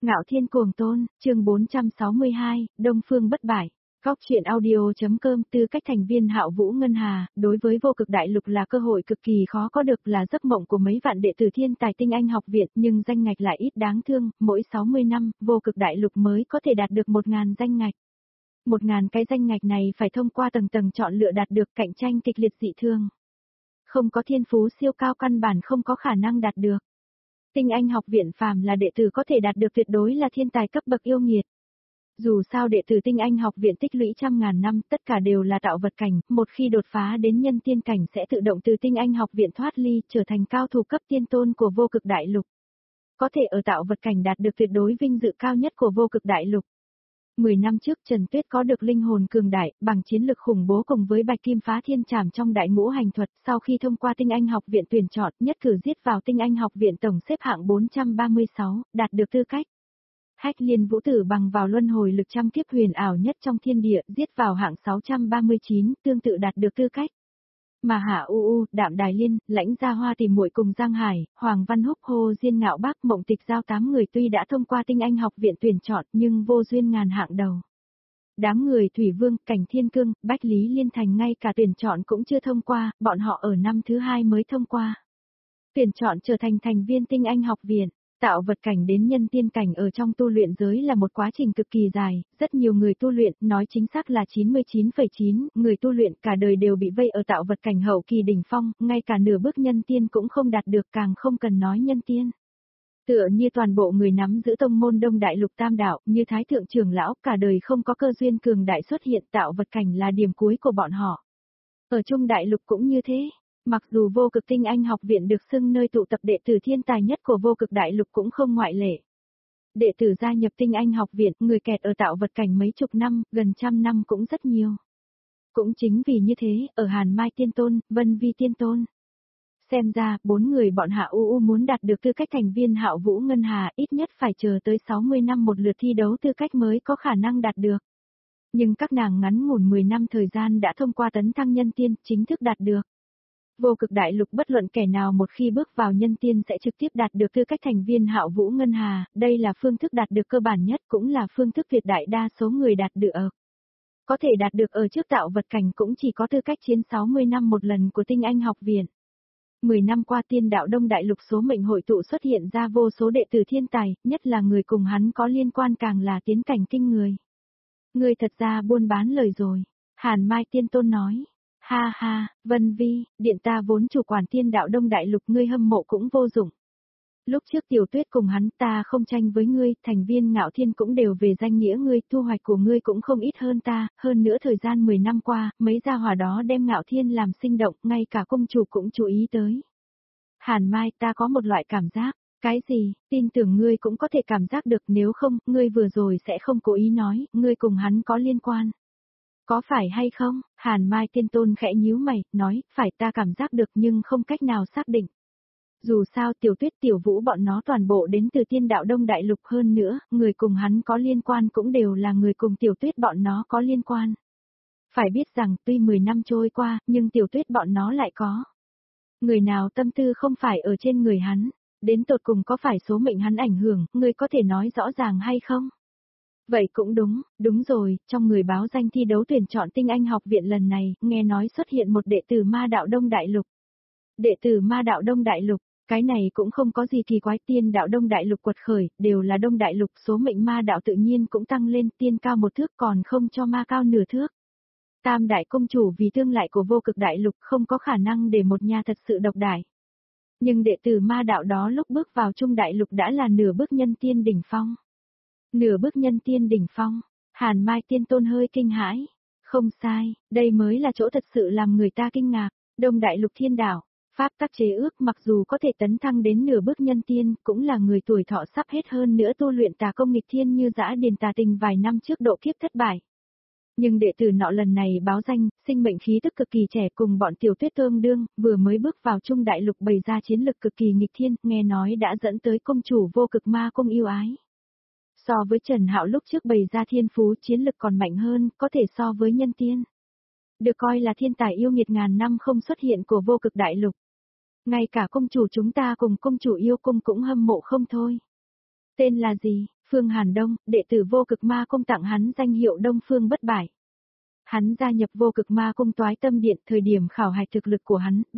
Ngạo Thiên Cuồng Tôn, chương 462, Đông Phương bất bại. Góc truyện audio.com. Tư cách thành viên Hạo Vũ Ngân Hà, đối với vô cực đại lục là cơ hội cực kỳ khó có được, là giấc mộng của mấy vạn đệ tử thiên tài tinh anh học viện, nhưng danh ngạch lại ít đáng thương, mỗi 60 năm, vô cực đại lục mới có thể đạt được 1.000 danh ngạch. 1.000 cái danh ngạch này phải thông qua tầng tầng chọn lựa đạt được, cạnh tranh kịch liệt dị thường. Không có thiên phú siêu cao căn bản không có khả năng đạt được. Tinh anh học viện phàm là đệ tử có thể đạt được tuyệt đối là thiên tài cấp bậc yêu nghiệt. Dù sao đệ tử tinh anh học viện tích lũy trăm ngàn năm, tất cả đều là tạo vật cảnh, một khi đột phá đến nhân tiên cảnh sẽ tự động từ tinh anh học viện thoát ly, trở thành cao thủ cấp tiên tôn của vô cực đại lục. Có thể ở tạo vật cảnh đạt được tuyệt đối vinh dự cao nhất của vô cực đại lục. 10 năm trước Trần Tuyết có được linh hồn cường đại, bằng chiến lực khủng bố cùng với Bạch Kim Phá Thiên Trảm trong đại ngũ hành thuật, sau khi thông qua tinh anh học viện tuyển chọn, nhất cử giết vào tinh anh học viện tổng xếp hạng 436, đạt được tư cách. Hách Liên Vũ Tử bằng vào luân hồi lực trăm kiếp huyền ảo nhất trong thiên địa, giết vào hạng 639, tương tự đạt được tư cách. Mà Hạ U, Đạm Đài Liên, Lãnh Gia Hoa Tìm Muội cùng Giang Hải, Hoàng Văn Húc, Hồ Diên Ngạo Bác, Mộng Tịch Giao 8 người tuy đã thông qua tinh anh học viện tuyển chọn nhưng vô duyên ngàn hạng đầu. Đám người Thủy Vương, Cảnh Thiên Cương, Bách Lý Liên Thành ngay cả tuyển chọn cũng chưa thông qua, bọn họ ở năm thứ 2 mới thông qua. Tuyển chọn trở thành thành viên tinh anh học viện. Tạo vật cảnh đến nhân tiên cảnh ở trong tu luyện giới là một quá trình cực kỳ dài, rất nhiều người tu luyện, nói chính xác là 99,9, người tu luyện cả đời đều bị vây ở tạo vật cảnh hậu kỳ đỉnh phong, ngay cả nửa bước nhân tiên cũng không đạt được, càng không cần nói nhân tiên. Tựa như toàn bộ người nắm giữ tông môn Đông Đại Lục Tam Đạo, như Thái Thượng Trưởng Lão, cả đời không có cơ duyên cường đại xuất hiện, tạo vật cảnh là điểm cuối của bọn họ. Ở Trung Đại Lục cũng như thế. Mặc dù vô cực tinh anh học viện được xưng nơi tụ tập đệ tử thiên tài nhất của vô cực đại lục cũng không ngoại lệ. Đệ tử gia nhập tinh anh học viện, người kẹt ở tạo vật cảnh mấy chục năm, gần trăm năm cũng rất nhiều. Cũng chính vì như thế, ở Hàn Mai Tiên Tôn, Vân Vi Tiên Tôn. Xem ra, 4 người bọn Hạ U muốn đạt được tư cách thành viên Hạo Vũ Ngân Hà ít nhất phải chờ tới 60 năm một lượt thi đấu tư cách mới có khả năng đạt được. Nhưng các nàng ngắn ngủn 10 năm thời gian đã thông qua tấn thăng nhân tiên, chính thức đạt được. Vô cực đại lục bất luận kẻ nào một khi bước vào nhân tiên sẽ trực tiếp đạt được tư cách thành viên Hạo Vũ Ngân Hà, đây là phương thức đạt được cơ bản nhất cũng là phương thức tuyệt đại đa số người đạt được ở. Có thể đạt được ở trước tạo vật cảnh cũng chỉ có tư cách chiến 60 năm một lần của tinh anh học viện. 10 năm qua tiên đạo Đông Đại Lục số mệnh hội tụ xuất hiện ra vô số đệ tử thiên tài, nhất là người cùng hắn có liên quan càng là tiến cảnh kinh người. Người thật ra buôn bán lời rồi, Hàn Mai Tiên Tôn nói. Ha ha, Vân Vi, điện ta vốn chủ quản tiên đạo Đông Đại Lục ngươi hâm mộ cũng vô dụng. Lúc trước Tiểu Tuyết cùng hắn ta không tranh với ngươi, thành viên Ngạo Thiên cũng đều về danh nghĩa ngươi, thu hoạch của ngươi cũng không ít hơn ta, hơn nữa thời gian 10 năm qua, mấy gia hỏa đó đem Ngạo Thiên làm sinh động, ngay cả công chủ cũng chú ý tới. Hàn Mai, ta có một loại cảm giác, cái gì, tin tưởng ngươi cũng có thể cảm giác được, nếu không, ngươi vừa rồi sẽ không cố ý nói, ngươi cùng hắn có liên quan. Có phải hay không? Hàn Mai Tiên Tôn khẽ nhíu mày, nói, phải ta cảm giác được nhưng không cách nào xác định. Dù sao Tiểu Tuyết Tiểu Vũ bọn nó toàn bộ đến từ tiên đạo Đông Đại Lục hơn nữa, người cùng hắn có liên quan cũng đều là người cùng Tiểu Tuyết bọn nó có liên quan. Phải biết rằng tuy 10 năm trôi qua, nhưng Tiểu Tuyết bọn nó lại có. Người nào tâm tư không phải ở trên người hắn, đến tột cùng có phải số mệnh hắn ảnh hưởng, người có thể nói rõ ràng hay không? Vậy cũng đúng rồi, trong người báo danh thi đấu tuyển chọn tinh anh học viện lần này, nghe nói xuất hiện một đệ tử ma đạo Đông Đại Lục. Đệ tử ma đạo Đông Đại Lục, cái này cũng không có gì kỳ quái, tiên đạo Đông Đại Lục quật khởi, đều là Đông Đại Lục, số mệnh ma đạo tự nhiên cũng tăng lên, tiên cao một thước còn không cho ma cao nửa thước. Tam đại công chủ vì tương lại của vô cực đại lục không có khả năng để một nhà thật sự độc đại. Nhưng đệ tử ma đạo đó lúc bước vào Trung Đại Lục đã là nửa bước nhân tiên đỉnh phong. Nửa bước nhân tiên đỉnh phong, Hàn Mai Tiên Tôn hơi kinh hãi. Không sai, đây mới là chỗ thật sự làm người ta kinh ngạc. Đông Đại Lục thiên đạo, pháp tắc chế ước mặc dù có thể tấn thăng đến nửa bước nhân tiên, cũng là người tuổi thọ sắp hết hơn nữa tu luyện tà công nghịch thiên như dã điền tà tình vài năm trước độ kiếp thất bại. Nhưng đệ tử nọ lần này báo danh, sinh mệnh khí tức cực kỳ trẻ cùng bọn Tiểu Tuyết tương đương, vừa mới bước vào Trung Đại Lục bày ra chiến lực cực kỳ nghịch thiên, nghe nói đã dẫn tới công chủ vô cực ma cung yêu ái. So với Trần Hạo lúc trước bày ra thiên phú chiến lực còn mạnh hơn, có thể so với nhân tiên. Được coi là thiên tài yêu nghiệt ngàn năm không xuất hiện của vô cực đại lục. Ngay cả công chủ chúng ta cùng công chủ yêu cung cũng hâm mộ không thôi. Tên là gì? Phương Hàn Đông, đệ tử Vô Cực Ma Cung tặng hắn danh hiệu Đông Phương bất bại. Hắn gia nhập Vô Cực Ma Cung Toái Tâm Điện, thời điểm khảo hạch thực lực của hắn,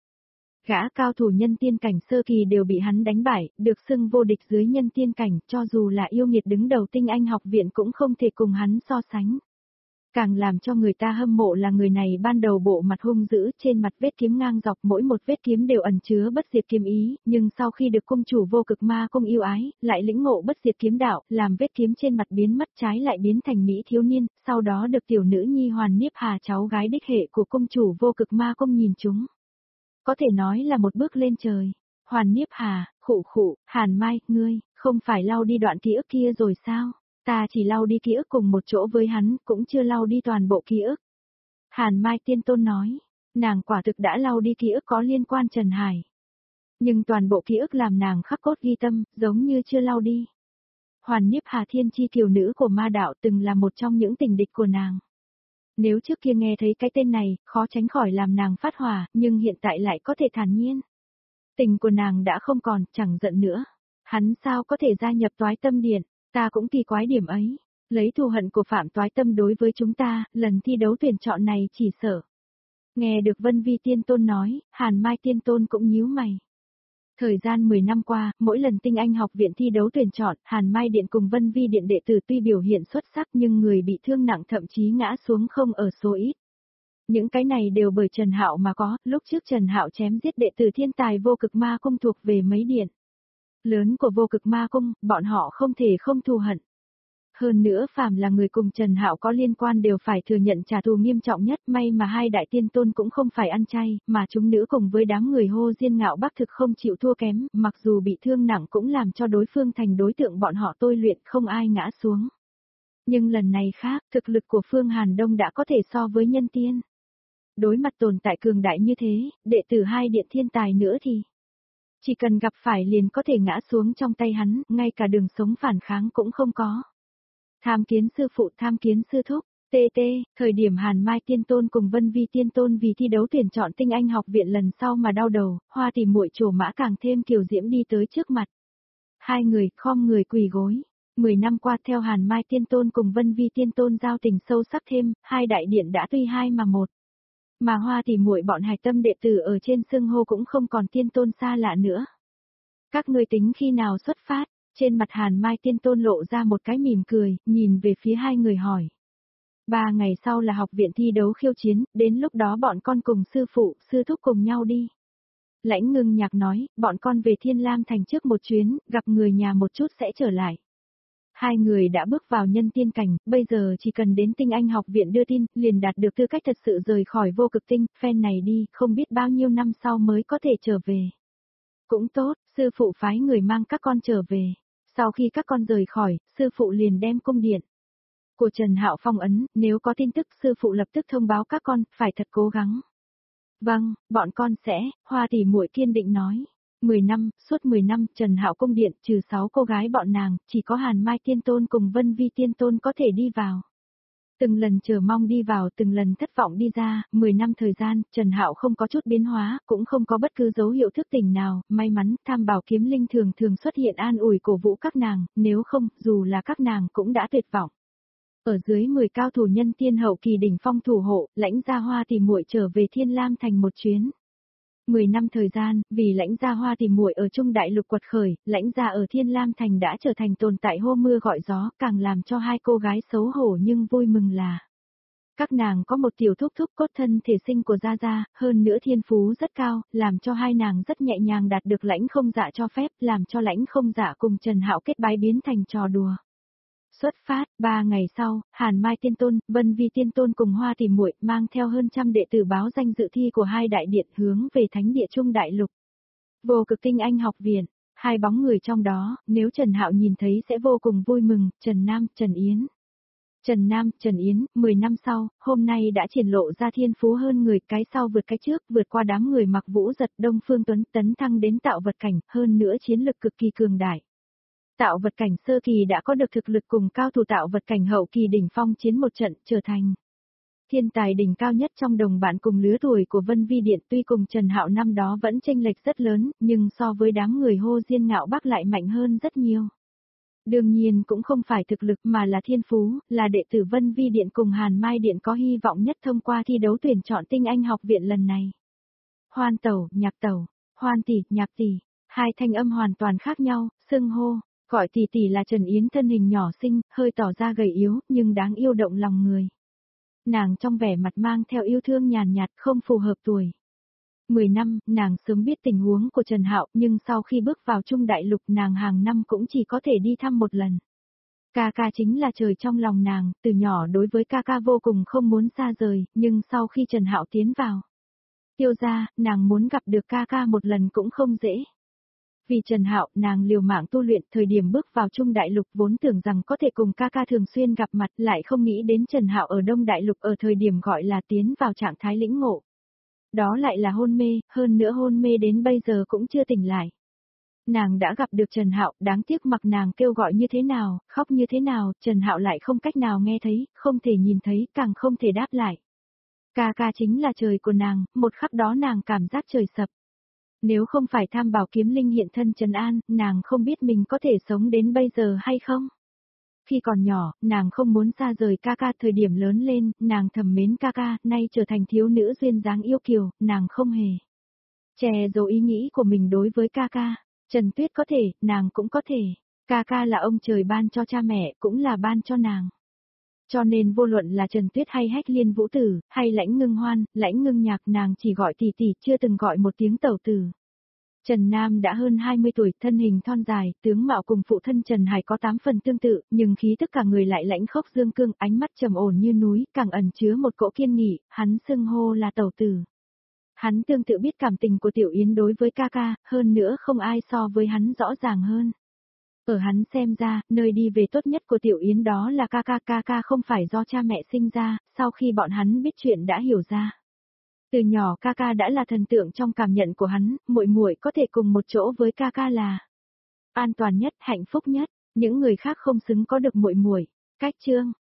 gã cao thủ nhân tiên cảnh sơ kỳ đều bị hắn đánh bại, được xưng vô địch dưới nhân tiên cảnh, cho dù là yêu nghiệt đứng đầu Tinh Anh học viện cũng không thể cùng hắn so sánh. Càng làm cho người ta hâm mộ là người này ban đầu bộ mặt hung dữ, trên mặt vết kiếm ngang dọc, mỗi một vết kiếm đều ẩn chứa bất diệt kiếm ý, nhưng sau khi được cung chủ Vô Cực Ma Cung yêu ái, lại lĩnh ngộ bất diệt kiếm đạo, làm vết kiếm trên mặt biến mất, trái lại biến thành mỹ thiếu niên, sau đó được tiểu nữ nhi Hoàn Niếp Hà, cháu gái đích hệ của cung chủ Vô Cực Ma Cung nhìn chúng. Có thể nói là một bước lên trời. Hoàn Niếp Hà, khụ, Hàn Mai, ngươi, không phải lau đi đoạn ký ức kia rồi sao? Ta chỉ lau đi ký ức cùng một chỗ với hắn, cũng chưa lau đi toàn bộ ký ức. Hàn Mai Tiên Tôn nói, nàng quả thực đã lau đi ký ức có liên quan Trần Hải. Nhưng toàn bộ ký ức làm nàng khắc cốt ghi tâm, giống như chưa lau đi. Hoàn Niếp Hà thiên chi kiều nữ của ma đạo từng là một trong những tình địch của nàng. Nếu trước kia nghe thấy cái tên này, khó tránh khỏi làm nàng phát hỏa, nhưng hiện tại lại có thể thản nhiên. Tình của nàng đã không còn, chẳng giận nữa. Hắn sao có thể gia nhập Toái Tâm Điện, ta cũng kỳ quái điểm ấy. Lấy thù hận của Phạm Toái Tâm đối với chúng ta, lần thi đấu tuyển chọn này chỉ sợ. Nghe được Vân Vi Tiên Tôn nói, Hàn Mai Tiên Tôn cũng nhíu mày. Thời gian 10 năm qua, mỗi lần Tinh Anh học viện thi đấu tuyển chọn, Hàn Mai Điện cùng Vân Vi Điện đệ tử tuy biểu hiện xuất sắc nhưng người bị thương nặng thậm chí ngã xuống không ở số ít. Những cái này đều bởi Trần Hạo mà có, lúc trước Trần Hạo chém giết đệ tử thiên tài Vô Cực Ma Cung thuộc về mấy điện lớn của Vô Cực Ma Cung, bọn họ không thể không thù hận. Hơn nữa phàm là người cùng Trần Hạo có liên quan đều phải thừa nhận trả thù nghiêm trọng nhất, may mà hai đại tiên tôn cũng không phải ăn chay, mà chúng nữ cùng với đám người hô diên ngạo bắc thực không chịu thua kém, mặc dù bị thương nặng cũng làm cho đối phương thành đối tượng bọn họ tôi luyện, không ai ngã xuống. Nhưng lần này khác, thực lực của Phương Hàn Đông đã có thể so với nhân tiên. Đối mặt tồn tại cường đại như thế, đệ tử hai điện thiên tài nữa thì chỉ cần gặp phải liền có thể ngã xuống trong tay hắn, ngay cả đường sống phản kháng cũng không có. Tham kiến sư phụ, tham kiến sư thúc, thời điểm Hàn Mai Tiên Tôn cùng Vân Vi Tiên Tôn vì thi đấu tuyển chọn Tinh Anh học viện lần sau mà đau đầu, Hoa Tỷ muội trổ mã càng thêm kiều diễm đi tới trước mặt. Hai người khom người quỳ gối. 10 năm qua theo Hàn Mai Tiên Tôn cùng Vân Vi Tiên Tôn giao tình sâu sắc thêm, hai đại điện đã tuy hai mà một. Mà Hoa Tỷ muội bọn hài tâm đệ tử ở trên xưng hô cũng không còn Tiên Tôn xa lạ nữa. Các ngươi tính khi nào xuất phát? Trên mặt Hàn Mai Tiên Tôn lộ ra một cái mỉm cười, nhìn về phía hai người hỏi. 3 ngày sau là học viện thi đấu khiêu chiến, đến lúc đó bọn con cùng sư phụ, sư thúc cùng nhau đi. Lãnh Ngưng Nhạc nói, bọn con về Thiên Lam Thành trước một chuyến, gặp người nhà một chút sẽ trở lại. Hai người đã bước vào nhân tiên cảnh, bây giờ chỉ cần đến Tinh Anh học viện đưa tin, liền đạt được tư cách thật sự rời khỏi Vô Cực Tinh, phen này đi, không biết bao nhiêu năm sau mới có thể trở về. Cũng tốt, sư phụ phái người mang các con trở về. Sau khi các con rời khỏi, sư phụ liền đem cung điện của Trần Hạo phong ấn, nếu có tin tức sư phụ lập tức thông báo các con, phải thật cố gắng. Vâng, bọn con sẽ, Hoa Tỷ muội kiên định nói. 10 năm, suốt 10 năm, Trần Hạo cung điện, trừ 6 cô gái bọn nàng, chỉ có Hàn Mai Tiên Tôn cùng Vân Vi Tiên Tôn có thể đi vào. Từng lần chờ mong đi vào, từng lần thất vọng đi ra, 10 năm thời gian, Trần Hạo không có chút biến hóa, cũng không có bất cứ dấu hiệu thức tỉnh nào, may mắn, Tham Bảo Kiếm Linh thường thường xuất hiện an ủi cổ vũ các nàng, nếu không, dù là các nàng cũng đã tuyệt vọng. Ở dưới 10 cao thủ nhân tiên hậu kỳ đỉnh phong thủ hộ, Lãnh Gia Hoa Tỷ muội trở về Thiên Lam Thành một chuyến. 10 năm thời gian, vì Lãnh Gia Hoa Tỷ muội ở Trung Đại Lục quật khởi, Lãnh Gia ở Thiên Lam Thành đã trở thành tồn tại hô mưa gọi gió, càng làm cho hai cô gái xấu hổ nhưng vui mừng là các nàng có một tiểu thúc thúc cốt thân thể sinh của Gia Gia, hơn nữa thiên phú rất cao, làm cho hai nàng rất nhẹ nhàng đạt được Lãnh Không Dạ cho phép, làm cho Lãnh Không Dạ cùng Trần Hạo kết bái biến thành trò đùa. Xuất phát, 3 ngày sau, Hàn Mai Tiên Tôn, Vân Vi Tiên Tôn cùng Hoa Tỷ muội mang theo hơn trăm đệ tử báo danh dự thi của hai đại điện hướng về Thánh địa Trung Đại Lục. Vô Cực Tinh Anh học viện, hai bóng người trong đó, nếu Trần Hạo nhìn thấy sẽ vô cùng vui mừng, Trần Nam, Trần Yến. Trần Nam, Trần Yến, 10 năm sau, hôm nay đã triển lộ ra thiên phú hơn người, cái sau vượt cái trước, vượt qua đám người mặc vũ giật Đông Phương Tuấn tấn thăng đến tạo vật cảnh, hơn nữa chiến lực cực kỳ cường đại. Tạo vật cảnh sơ kỳ đã có được thực lực cùng cao thủ tạo vật cảnh hậu kỳ đỉnh phong chiến một trận, trở thành thiên tài đỉnh cao nhất trong đồng bạn cùng lứa tuổi của Vân Vi Điện, tuy cùng Trần Hạo năm đó vẫn chênh lệch rất lớn, nhưng so với đám người hô diên ngạo bắc lại mạnh hơn rất nhiều. Đương nhiên cũng không phải thực lực mà là thiên phú, là đệ tử Vân Vi Điện cùng Hàn Mai Điện có hy vọng nhất thông qua thi đấu tuyển chọn tinh anh học viện lần này. Hoan tẩu, nhạc tẩu, hoan tỷ, nhạc tỷ, hai thanh âm hoàn toàn khác nhau, xưng hô, gọi tỷ tỷ là Trần Yến thân hình nhỏ xinh, hơi tỏ ra gầy yếu, nhưng đáng yêu động lòng người. Nàng trong vẻ mặt mang theo yêu thương nhàn nhạt không phù hợp tuổi. 10 năm, nàng sớm biết tình huống của Trần Hạo, nhưng sau khi bước vào Trung Đại Lục nàng hàng năm cũng chỉ có thể đi thăm một lần. Ca ca chính là trời trong lòng nàng, từ nhỏ đối với ca ca vô cùng không muốn xa rời, nhưng sau khi Trần Hạo tiến vào Tiêu gia, nàng muốn gặp được ca ca một lần cũng không dễ. Vì Trần Hạo, nàng liều mạng tu luyện, thời điểm bước vào Trung Đại Lục vốn tưởng rằng có thể cùng ca ca thường xuyên gặp mặt, lại không nghĩ đến Trần Hạo ở Đông Đại Lục ở thời điểm gọi là tiến vào trạng thái lĩnh ngộ. Đó lại là hôn mê, hơn nữa hôn mê đến bây giờ cũng chưa tỉnh lại. Nàng đã gặp được Trần Hạo, đáng tiếc mặc nàng kêu gọi như thế nào, khóc như thế nào, Trần Hạo lại không cách nào nghe thấy, không thể nhìn thấy, càng không thể đáp lại. Ca ca chính là trời của nàng, một khắc đó nàng cảm giác trời sập. Nếu không phải Tham Bảo Kiếm Linh hiện thân trấn an, nàng không biết mình có thể sống đến bây giờ hay không. Khi còn nhỏ, nàng không muốn xa rời ca ca, thời điểm lớn lên, nàng thầm mến ca ca, nay trở thành thiếu nữ duyên dáng yêu kiều, nàng không hề che giấu ý nghĩ của mình đối với ca ca. Trần Tuyết có thể, nàng cũng có thể. Ca ca là ông trời ban cho cha mẹ, cũng là ban cho nàng. Cho nên vô luận là Trần Tuyết hay Hách Liên Vũ Tử, hay Lãnh Ngưng Hoan, Lãnh Ngưng Nhạc, nàng chỉ gọi tỷ tỷ, chưa từng gọi một tiếng tẩu tử. Trần Nam đã hơn 20 tuổi, thân hình thon dài, tướng mạo cùng phụ thân Trần Hải có 8 phần tương tự, nhưng khí tức cả người lại lãnh khốc dương cương, ánh mắt trầm ổn như núi, càng ẩn chứa một cỗ kiên nghị, hắn xưng hô là tẩu tử. Hắn tương tự biết cảm tình của Tiểu Yến đối với ca ca, hơn nữa không ai so với hắn rõ ràng hơn. Ở hắn xem ra, nơi đi về tốt nhất của Tiểu Yến đó là ca ca không phải do cha mẹ sinh ra, sau khi bọn hắn biết chuyện đã hiểu ra. Từ nhỏ ca ca đã là thần tượng trong cảm nhận của hắn, muội muội có thể cùng một chỗ với ca ca là an toàn nhất, hạnh phúc nhất, những người khác không xứng có được muội muội. Cách chương